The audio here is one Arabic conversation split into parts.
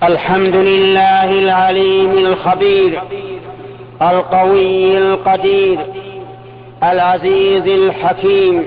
الحمد لله العليم الخبير القوي القدير العزيز الحكيم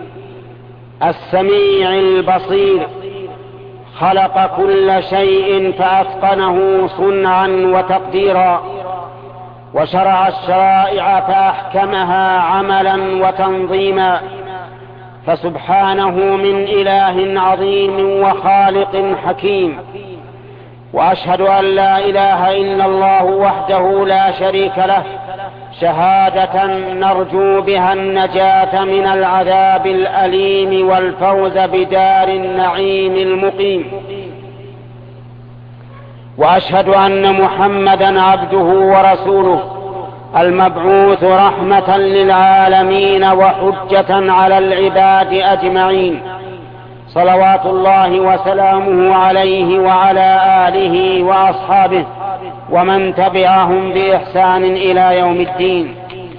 السميع البصير، خلق كل شيء فأتقنه صنعا وتقديرا، وشرع الشرائع فأحكمها عملا وتنظيما، فسبحانه من إله عظيم وخالق حكيم. وأشهد أن لا إله إلا الله وحده لا شريك له، شهادة نرجو بها النجاة من العذاب الأليم والفوز بدار النعيم المقيم. وأشهد أن محمدا عبده ورسوله المبعوث رحمة للعالمين وحجة على العباد أجمعين، صلوات الله وسلامه عليه وعلى آله وأصحابه ومن تبعهم بإحسان إلى يوم الدين.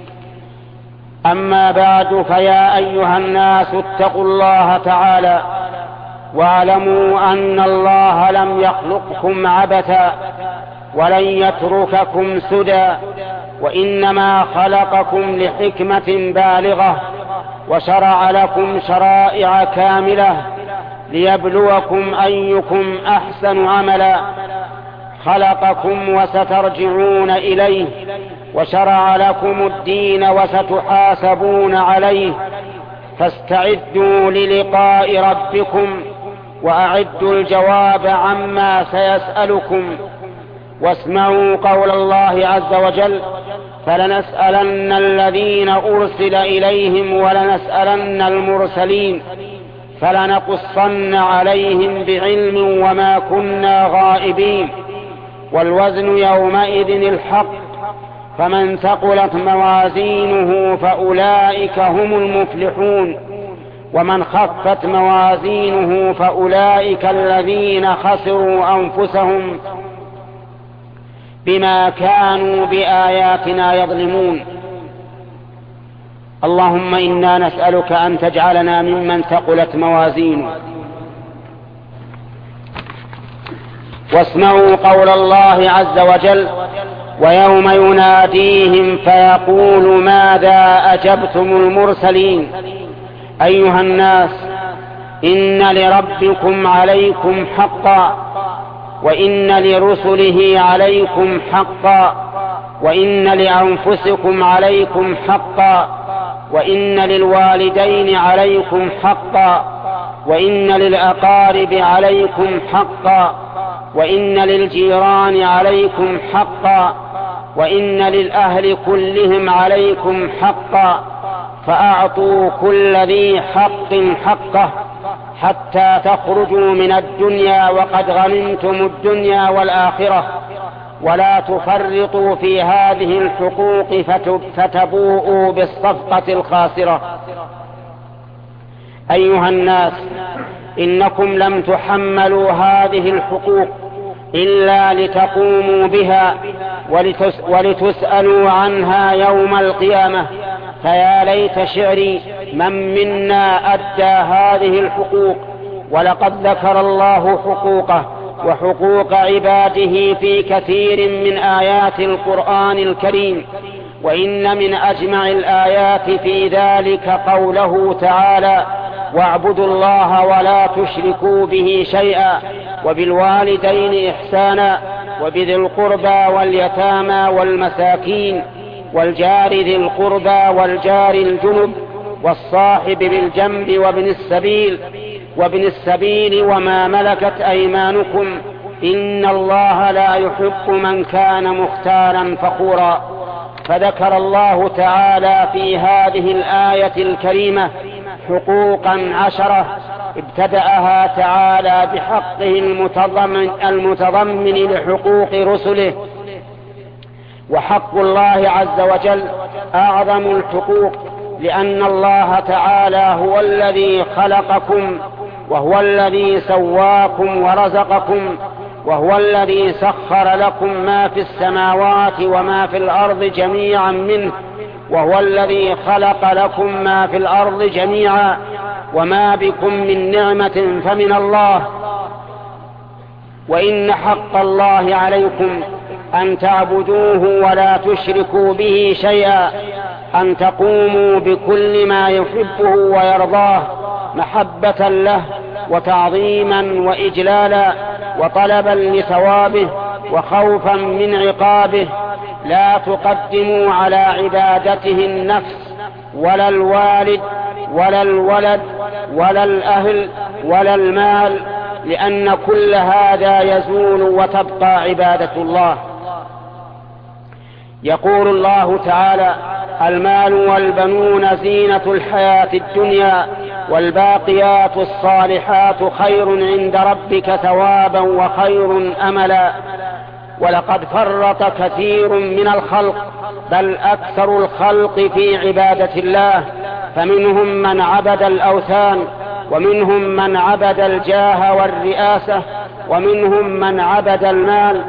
أما بعد، فيا أيها الناس اتقوا الله تعالى واعلموا أن الله لم يخلقكم عبثا ولن يترككم سدى، وإنما خلقكم لحكمة بالغة، وشرع لكم شرائع كاملة ليبلوكم أيكم أحسن عملا. خلقكم وسترجعون إليه، وشرع لكم الدين وستحاسبون عليه، فاستعدوا للقاء ربكم وأعدوا الجواب عما سيسألكم. واسمعوا قول الله عز وجل: فلنسألن الذين أرسل إليهم ولنسألن المرسلين فلنقصن عليهم بعلم وما كنا غائبين. والوزن يومئذ الحق، فمن ثقلت موازينه فأولئك هم المفلحون، ومن خفت موازينه فأولئك الذين خسروا أنفسهم بما كانوا بآياتنا يظلمون. اللهم إنا نسألك أن تجعلنا ممن ثقلت موازينه. واسمعوا قول الله عز وجل: ويوم يناديهم فيقول ماذا أجبتم المرسلين. أيها الناس، إن لربكم عليكم حقا، وإن لرسله عليكم حقا، وإن لأنفسكم عليكم حقا، وإن للوالدين عليكم حقا، وإن للأقارب عليكم حقا، وإن للجيران عليكم حقا، وإن للأهل كلهم عليكم حقا، فأعطوا كل ذي حق حقه حتى تخرجوا من الدنيا وقد غنمتم الدنيا والآخرة، ولا تفرطوا في هذه الحقوق فتبوءوا بالصفقة الخاسرة. أيها الناس، إنكم لم تحملوا هذه الحقوق إلا لتقوموا بها ولتسألوا عنها يوم القيامة. فيا ليت شعري من منا أدى هذه الحقوق. ولقد ذكر الله حقوقه وحقوق عباده في كثير من آيات القرآن الكريم، وإن من أجمع الآيات في ذلك قوله تعالى: واعبدوا الله ولا تشركوا به شيئا، وبالوالدين إحسانا، وبذي القربى واليتامى والمساكين، والجار ذي القربى والجار الجنب، والصاحب بالجنب وابن السبيل وما ملكت أيمانكم، إن الله لا يحب من كان مختالا فخورا. فذكر الله تعالى في هذه الآية الكريمة حقوقا 10 ابتدأها تعالى بحقه المتضمن لحقوق رسله. وحق الله عز وجل أعظم الحقوق، لأن الله تعالى هو الذي خلقكم، وهو الذي سواكم ورزقكم، وهو الذي سخر لكم ما في السماوات وما في الأرض جميعا منه، وهو الذي خلق لكم ما في الأرض جميعا، وما بكم من نعمة فمن الله. وإن حق الله عليكم أن تعبدوه ولا تشركوا به شيئا، أن تقوموا بكل ما يحبه ويرضاه محبة له وتعظيما وإجلالا وطلبا لثوابه وخوفا من عقابه. لا تقدموا على عبادته النفس ولا الوالد ولا الولد ولا الأهل ولا المال، لأن كل هذا يزول وتبقى عبادة الله. يقول الله تعالى: المال والبنون زينة الحياة الدنيا والباقيات الصالحات خير عند ربك ثوابا وخير أملا. ولقد فرط كثير من الخلق، بل أكثر الخلق في عبادة الله، فمنهم من عبد الأوثان، ومنهم من عبد الجاه والرئاسة، ومنهم من عبد المال،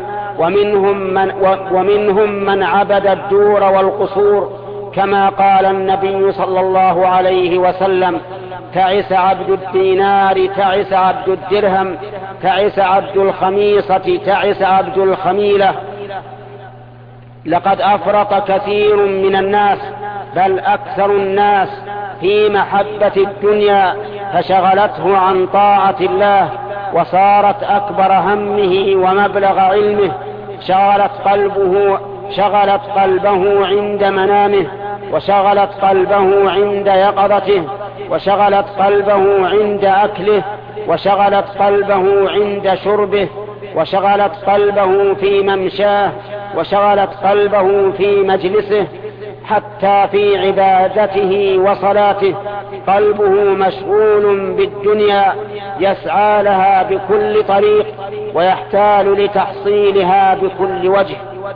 ومنهم من عبد الدور والقصور، كما قال النبي صلى الله عليه وسلم: تعس عبد الدينار، تعس عبد الدرهم، تعس عبد الخميصة، تعس عبد الخميلة. لقد أفرط كثير من الناس، بل أكثر الناس، في محبة الدنيا، فشغلته عن طاعة الله، وصارت أكبر همه ومبلغ علمه. شغلت قلبه عند منامه، وشغلت قلبه عند يقظته، وشغلت قلبه عند أكله، وشغلت قلبه عند شربه، وشغلت قلبه في ممشاه، وشغلت قلبه في مجلسه، حتى في عبادته وصلاته قلبه مشغول بالدنيا، يسعى لها بكل طريق ويحتال لتحصيلها بكل وجه.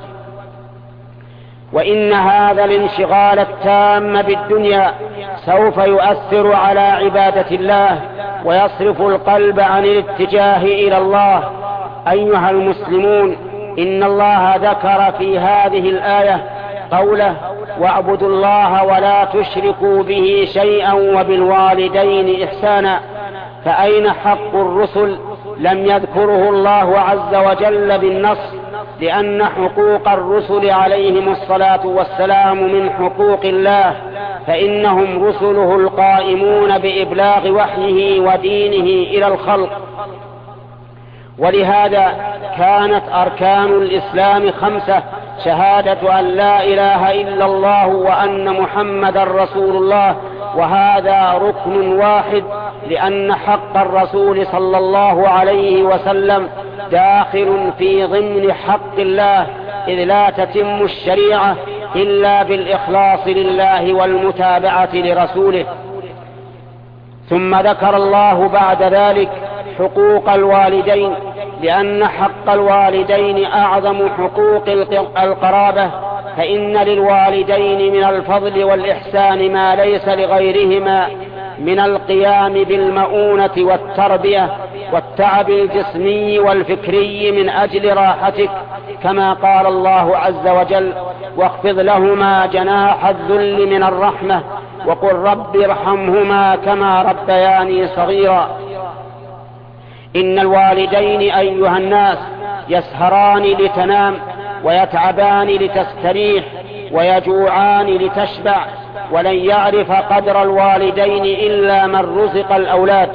وإن هذا الانشغال التام بالدنيا سوف يؤثر على عبادة الله، ويصرف القلب عن الاتجاه إلى الله. أيها المسلمون، إن الله ذكر في هذه الآية قوله: واعبدوا الله ولا تشركوا به شيئا وبالوالدين إحسانا. فأين حق الرسل؟ لم يذكره الله عز وجل بالنص، لأن حقوق الرسل عليهم الصلاة والسلام من حقوق الله، فإنهم رسله القائمون بإبلاغ وحيه ودينه إلى الخلق. ولهذا كانت أركان الإسلام 5: شهادة أن لا إله إلا الله وأن محمدا رسول الله، وهذا ركن واحد، لأن حق الرسول صلى الله عليه وسلم داخل في ضمن حق الله، إذ لا تتم الشريعة إلا بالإخلاص لله والمتابعة لرسوله. ثم ذكر الله بعد ذلك حقوق الوالدين، لأن حق الوالدين أعظم حقوق القرابة، فإن للوالدين من الفضل والإحسان ما ليس لغيرهما من القيام بالمؤونة والتربية والتعب الجسمي والفكري من أجل راحتك، كما قال الله عز وجل: واخفض لهما جناح الذل من الرحمة وقل رب ارحمهما كما ربياني صغيرا. إن الوالدين أيها الناس يسهران لتنام، ويتعبان لتستريح، ويجوعان لتشبع، ولن يعرف قدر الوالدين إلا من رزق الأولاد.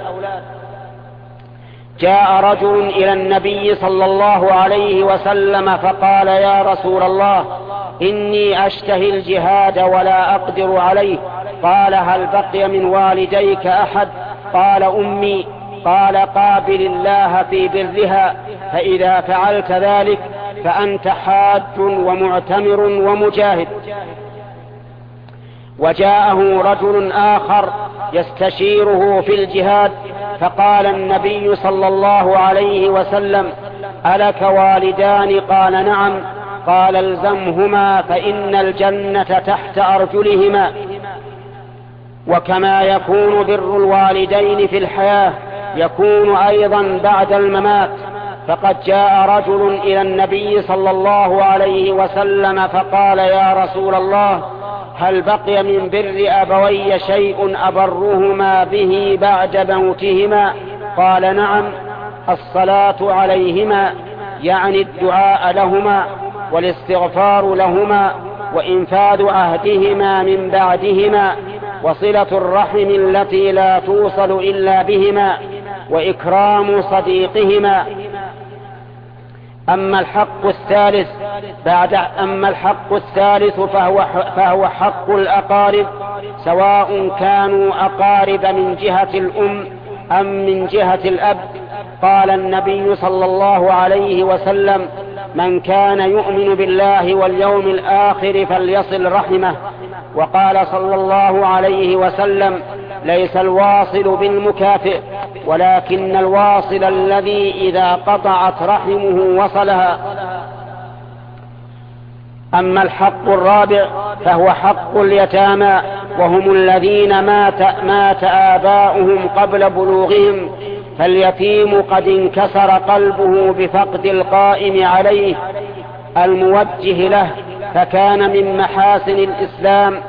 جاء رجل إلى النبي صلى الله عليه وسلم فقال: يا رسول الله، إني أشتهي الجهاد ولا أقدر عليه. قال: هل بقي من والديك أحد؟ قال: أمي. قال: قابل الله في برها، فإذا فعلت ذلك فأنت حاج ومعتمر ومجاهد. وجاءه رجل آخر يستشيره في الجهاد، فقال النبي صلى الله عليه وسلم: ألك والدان؟ قال: نعم. قال: الزمهما فإن الجنة تحت أرجلهما. وكما يكون بر الوالدين في الحياة يكون أيضا بعد الممات. فقد جاء رجل إلى النبي صلى الله عليه وسلم فقال: يا رسول الله، هل بقي من بر أبوي شيء أبرهما به بعد موتهما؟ قال: نعم. الصلاة عليهما، يعني الدعاء لهما والاستغفار لهما وإنفاذ عهدهما من بعدهما وصلة الرحم التي لا توصل إلا بهما وإكرام صديقهما. أما الحق الثالث فهو حق الأقارب، سواء كانوا أقارب من جهة الأم أم من جهة الأب. قال النبي صلى الله عليه وسلم: من كان يؤمن بالله واليوم الآخر فليصل رحمه. وقال صلى الله عليه وسلم: ليس الواصل بالمكافئ، ولكن الواصل الذي إذا قطعت رحمه وصلها. أما الحق الرابع فهو حق اليتامى، وهم الذين مات آباؤهم قبل بلوغهم، فاليتيم قد انكسر قلبه بفقد القائم عليه الموجه له، فكان من محاسن الإسلام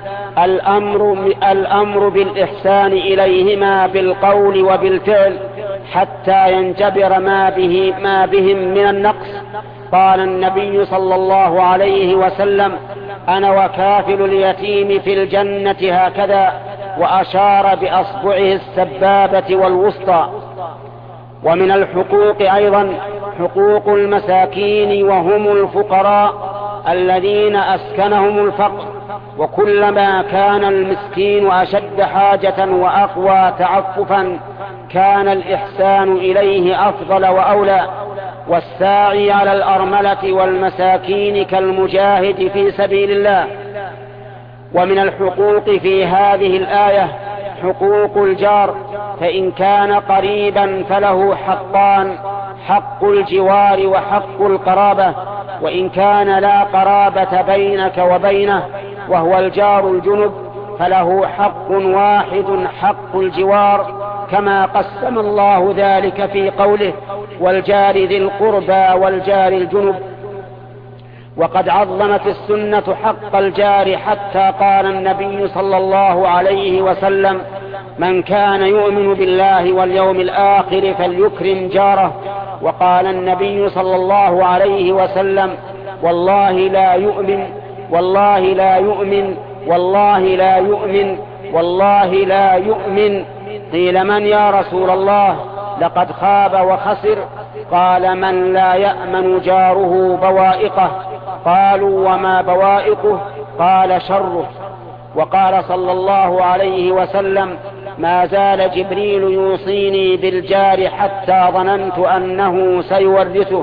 الأمر بالإحسان إليهما بالقول وبالفعل حتى ينجبر ما بهم من النقص. قال النبي صلى الله عليه وسلم: أنا وكافل اليتيم في الجنة هكذا، وأشار بأصبعه السبابة والوسطى. ومن الحقوق أيضا حقوق المساكين، وهم الفقراء الذين أسكنهم الفقر، وكلما كان المسكين أشد حاجة وأقوى تعففا كان الإحسان إليه أفضل وأولى. والساعي على الأرملة والمساكين كالمجاهد في سبيل الله. ومن الحقوق في هذه الآية حقوق الجار، فإن كان قريبا فله حقان: حق الجوار وحق القرابة. وإن كان لا قرابة بينك وبينه وهو الجار الجنب فله حق واحد: حق الجوار، كما قسم الله ذلك في قوله: والجار ذي القربى والجار الجنب. وقد عظمت السنة حق الجار، حتى قال النبي صلى الله عليه وسلم: من كان يؤمن بالله واليوم الآخر فليكرم جاره. وقال النبي صلى الله عليه وسلم: والله لا يؤمن، والله لا يؤمن، والله لا يؤمن، والله لا يؤمن. قيل: من يا رسول الله؟ لقد خاب وخسر. قال: من لا يأمن جاره بوائقه. قالوا: وما بوائقه؟ قال: شره. وقال صلى الله عليه وسلم: ما زال جبريل يوصيني بالجار حتى ظننت أنه سيورثه.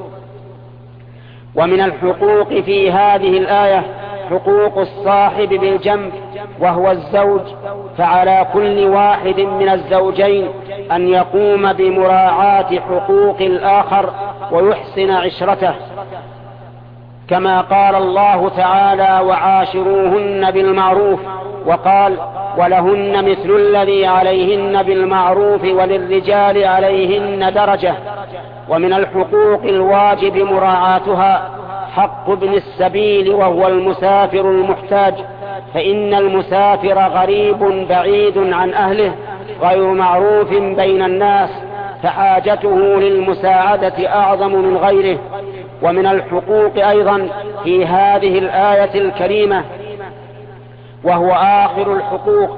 ومن الحقوق في هذه الآية حقوق الصاحب بالجنب، وهو الزوج، فعلى كل واحد من الزوجين أن يقوم بمراعاة حقوق الآخر ويحسن عشرته، كما قال الله تعالى: وعاشروهن بالمعروف. وقال: ولهن مثل الذي عليهن بالمعروف وللرجال عليهن درجة. ومن الحقوق الواجب مراعاتها حق ابن السبيل، وهو المسافر المحتاج، فإن المسافر غريب بعيد عن أهله غير معروف بين الناس، فحاجته للمساعدة أعظم من غيره. ومن الحقوق أيضا في هذه الآية الكريمة، وهو آخر الحقوق،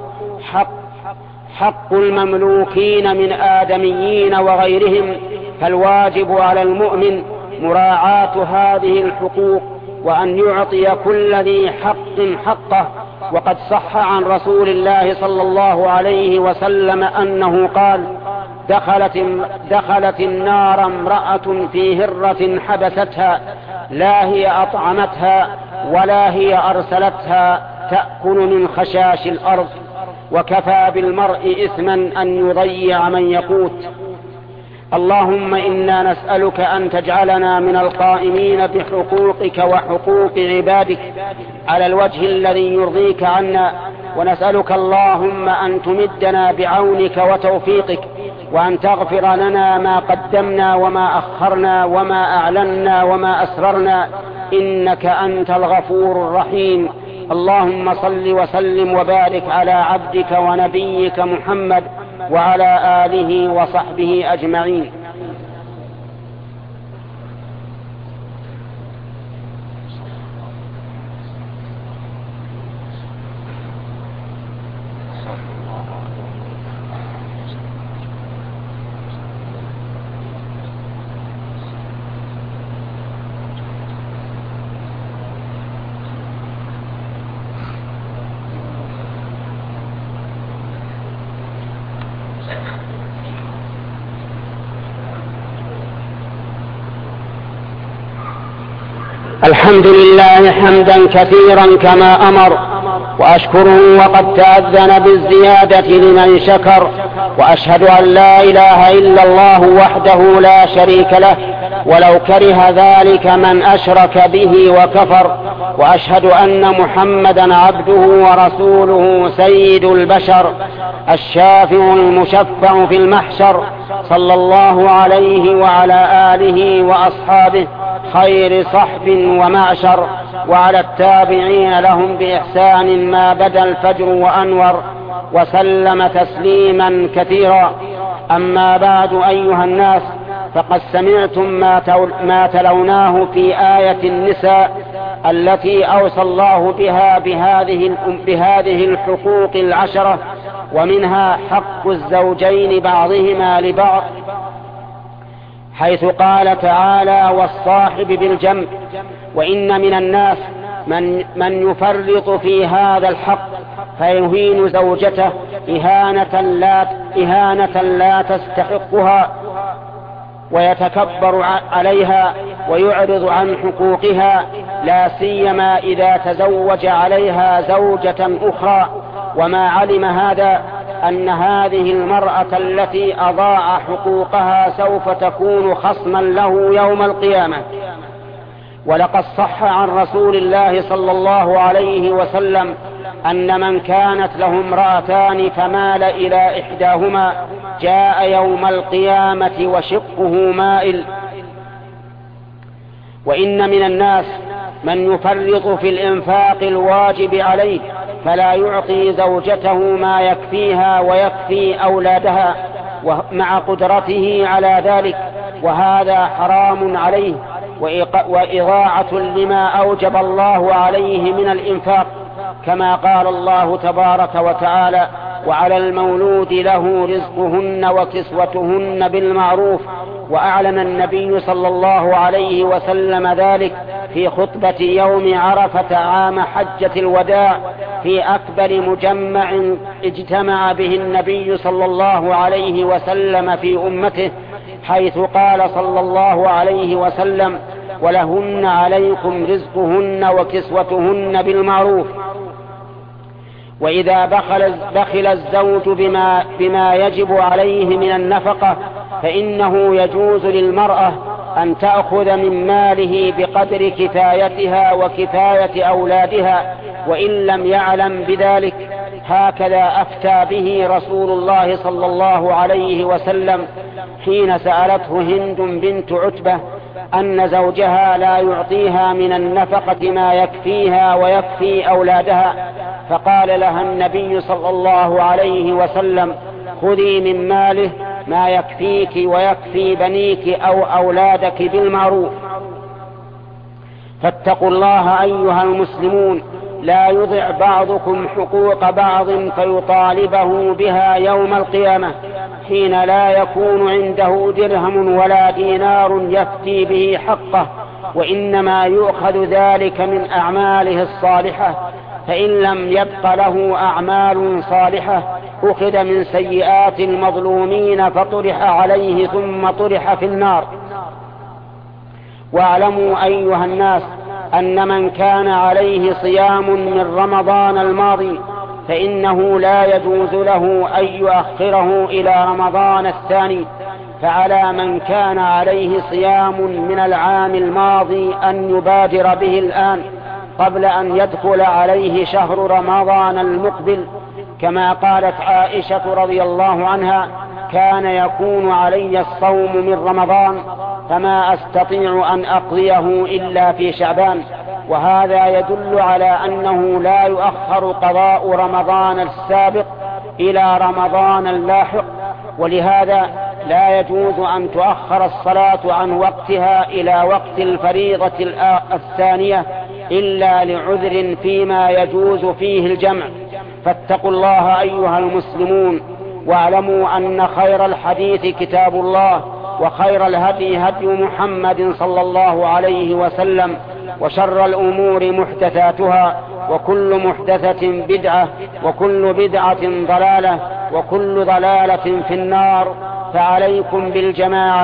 حق المملوكين من آدميين وغيرهم. فالواجب على المؤمن مراعاة هذه الحقوق، وأن يعطي كل ذي حق حقه. وقد صح عن رسول الله صلى الله عليه وسلم أنه قال: دخلت النار امرأة في هرة حبستها، لا هي أطعمتها ولا هي أرسلتها، تأكل من خشاش الأرض. وكفى بالمرء إثما أن يضيع من يقوت. اللهم إنا نسألك أن تجعلنا من القائمين بحقوقك وحقوق عبادك على الوجه الذي يرضيك عنا، ونسألك اللهم أن تمدنا بعونك وتوفيقك، وأن تغفر لنا ما قدمنا وما أخرنا وما أعلنا وما أسررنا، إنك أنت الغفور الرحيم. اللهم صل وسلم وبارك على عبدك ونبيك محمد وعلى آله وصحبه أجمعين. الحمد لله حمدا كثيرا كما أمر، وأشكره وقد تأذن بالزيادة لمن شكر، وأشهد أن لا إله إلا الله وحده لا شريك له، ولو كره ذلك من أشرك به وكفر، وأشهد أن محمدا عبده ورسوله سيد البشر الشافع المشفع في المحشر، صلى الله عليه وعلى آله وأصحابه خير صحب ومعشر، وعلى التابعين لهم بإحسان ما بدا الفجر وأنور، وسلم تسليما كثيرا. أما بعد أيها الناس، فقد سمعتم ما تلوناه في آية النساء التي أوصى الله بها بهذه الحقوق العشرة، ومنها حق الزوجين بعضهما لبعض، حيث قال تعالى: والصاحب بالجنب. وإن من الناس من يفرط في هذا الحق فيهين زوجته إهانة لا تستحقها، ويتكبر عليها ويعرض عن حقوقها، لا سيما إذا تزوج عليها زوجة أخرى، وما علم هذا أن هذه المرأة التي أضاع حقوقها سوف تكون خصما له يوم القيامة. ولقد صح عن رسول الله صلى الله عليه وسلم أن من كانت له امرأتان فمال إلى إحداهما جاء يوم القيامة وشقه مائل. وإن من الناس من يفرط في الإنفاق الواجب عليه فلا يعطي زوجته ما يكفيها ويكفي أولادها مع قدرته على ذلك، وهذا حرام عليه وإضاعة لما أوجب الله عليه من الإنفاق، كما قال الله تبارك وتعالى: وعلى المولود له رزقهن وكسوتهن بالمعروف. وأعلن النبي صلى الله عليه وسلم ذلك في خطبة يوم عرفة عام حجة الوداع في أكبر مجمع اجتمع به النبي صلى الله عليه وسلم في أمته، حيث قال صلى الله عليه وسلم: ولهن عليكم رزقهن وكسوتهن بالمعروف. وإذا بخل الزوج بما يجب عليه من النفقة فإنه يجوز للمرأة أن تأخذ من ماله بقدر كفايتها وكفاية أولادها، وإن لم يعلم بذلك. هكذا أفتى به رسول الله صلى الله عليه وسلم حين سألته هند بنت عتبة أن زوجها لا يعطيها من النفقة ما يكفيها ويكفي أولادها، فقال لها النبي صلى الله عليه وسلم: خذي من ماله ما يكفيك ويكفي بنيك أو أولادك بالمعروف. فاتقوا الله أيها المسلمون، لا يضع بعضكم حقوق بعض فيطالبه بها يوم القيامة حين لا يكون عنده درهم ولا دينار يفتي به حقه، وإنما يؤخذ ذلك من أعماله الصالحة، فإن لم يبق له أعمال صالحة أخذ من سيئات المظلومين فطرح عليه ثم طرح في النار. واعلموا أيها الناس أن من كان عليه صيام من رمضان الماضي فإنه لا يجوز له أن يؤخره إلى رمضان الثاني، فعلى من كان عليه صيام من العام الماضي أن يبادر به الآن قبل أن يدخل عليه شهر رمضان المقبل، كما قالت عائشة رضي الله عنها: كان يكون علي الصوم من رمضان فما أستطيع أن أقضيه إلا في شعبان. وهذا يدل على أنه لا يؤخر قضاء رمضان السابق إلى رمضان اللاحق، ولهذا لا يجوز أن تؤخر الصلاة عن وقتها إلى وقت الفريضة الثانية إلا لعذر فيما يجوز فيه الجمع. فاتقوا الله أيها المسلمون، واعلموا أن خير الحديث كتاب الله، وخير الهدي هدي محمد صلى الله عليه وسلم، وشر الأمور محدثاتها، وكل محدثة بدعة، وكل بدعة ضلالة، وكل ضلالة في النار. فعليكم بالجماعة،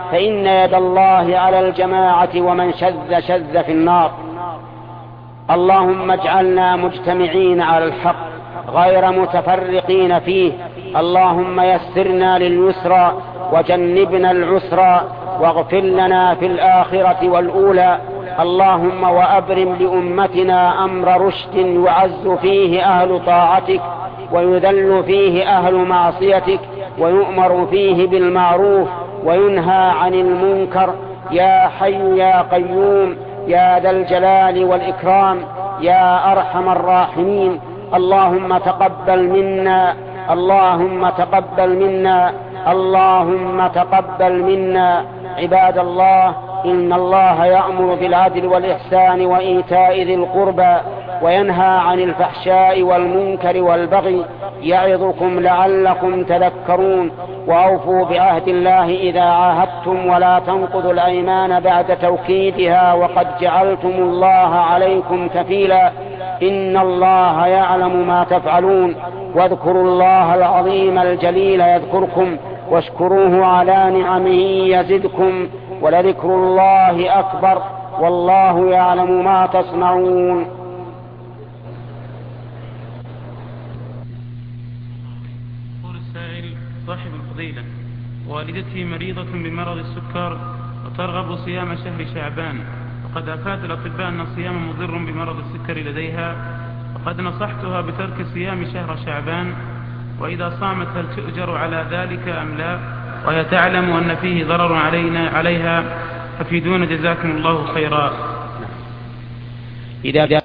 فإن يد الله على الجماعة ومن شذ شذ في النار. اللهم اجعلنا مجتمعين على الحق غير متفرقين فيه. اللهم يسرنا لليسرى وجنبنا العسرى واغفر لنا في الآخرة والأولى. اللهم وأبرم لأمتنا أمر رشد يعز فيه أهل طاعتك ويذل فيه أهل معصيتك ويؤمر فيه بالمعروف وينهى عن المنكر، يا حي يا قيوم يا ذا الجلال والإكرام يا أرحم الراحمين. اللهم تقبل منا، اللهم تقبل منا، اللهم تقبل منا. عباد الله، إن الله يأمر بالعدل والإحسان وإيتاء ذي القربى وينهى عن الفحشاء والمنكر والبغي يعظكم لعلكم تذكرون. وأوفوا بعهد الله إذا عاهدتم ولا تنقضوا الأيمان بعد توكيدها وقد جعلتم الله عليكم كفيلا. إن الله يعلم ما تفعلون. واذكروا الله العظيم الجليل يذكركم واشكروه على نعمه يزدكم ولذكر الله أكبر والله يعلم ما تصنعون. يقول السائل: صاحب الفضيلة، والدتي مريضة بمرض السكر وترغب صيام شهر شعبان، وقد أفاد الأطباء أن الصيام مضر بمرض السكر لديها، وقد نصحتها بترك صيام شهر شعبان، وإذا صامت هل تؤجر على ذلك أم لا؟ وهي تعلم أن فيه ضرر عليها، فافيدونا جزاكم الله خيرا.